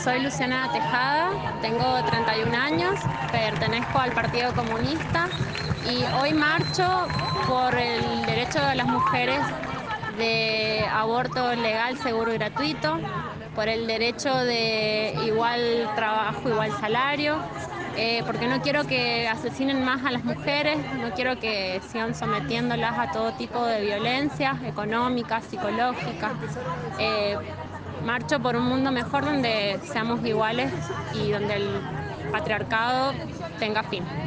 Soy Luciana Tejada, tengo 31 años, pertenezco al Partido Comunista y hoy marcho por el derecho de las mujeres de aborto legal, seguro y gratuito, por el derecho de igual trabajo, igual salario, porque no quiero que asesinen más a las mujeres, no quiero que sigan sometiéndolas a todo tipo de violencias económicas, psicológicas. Marcho por un mundo mejor donde seamos iguales y donde el patriarcado tenga fin.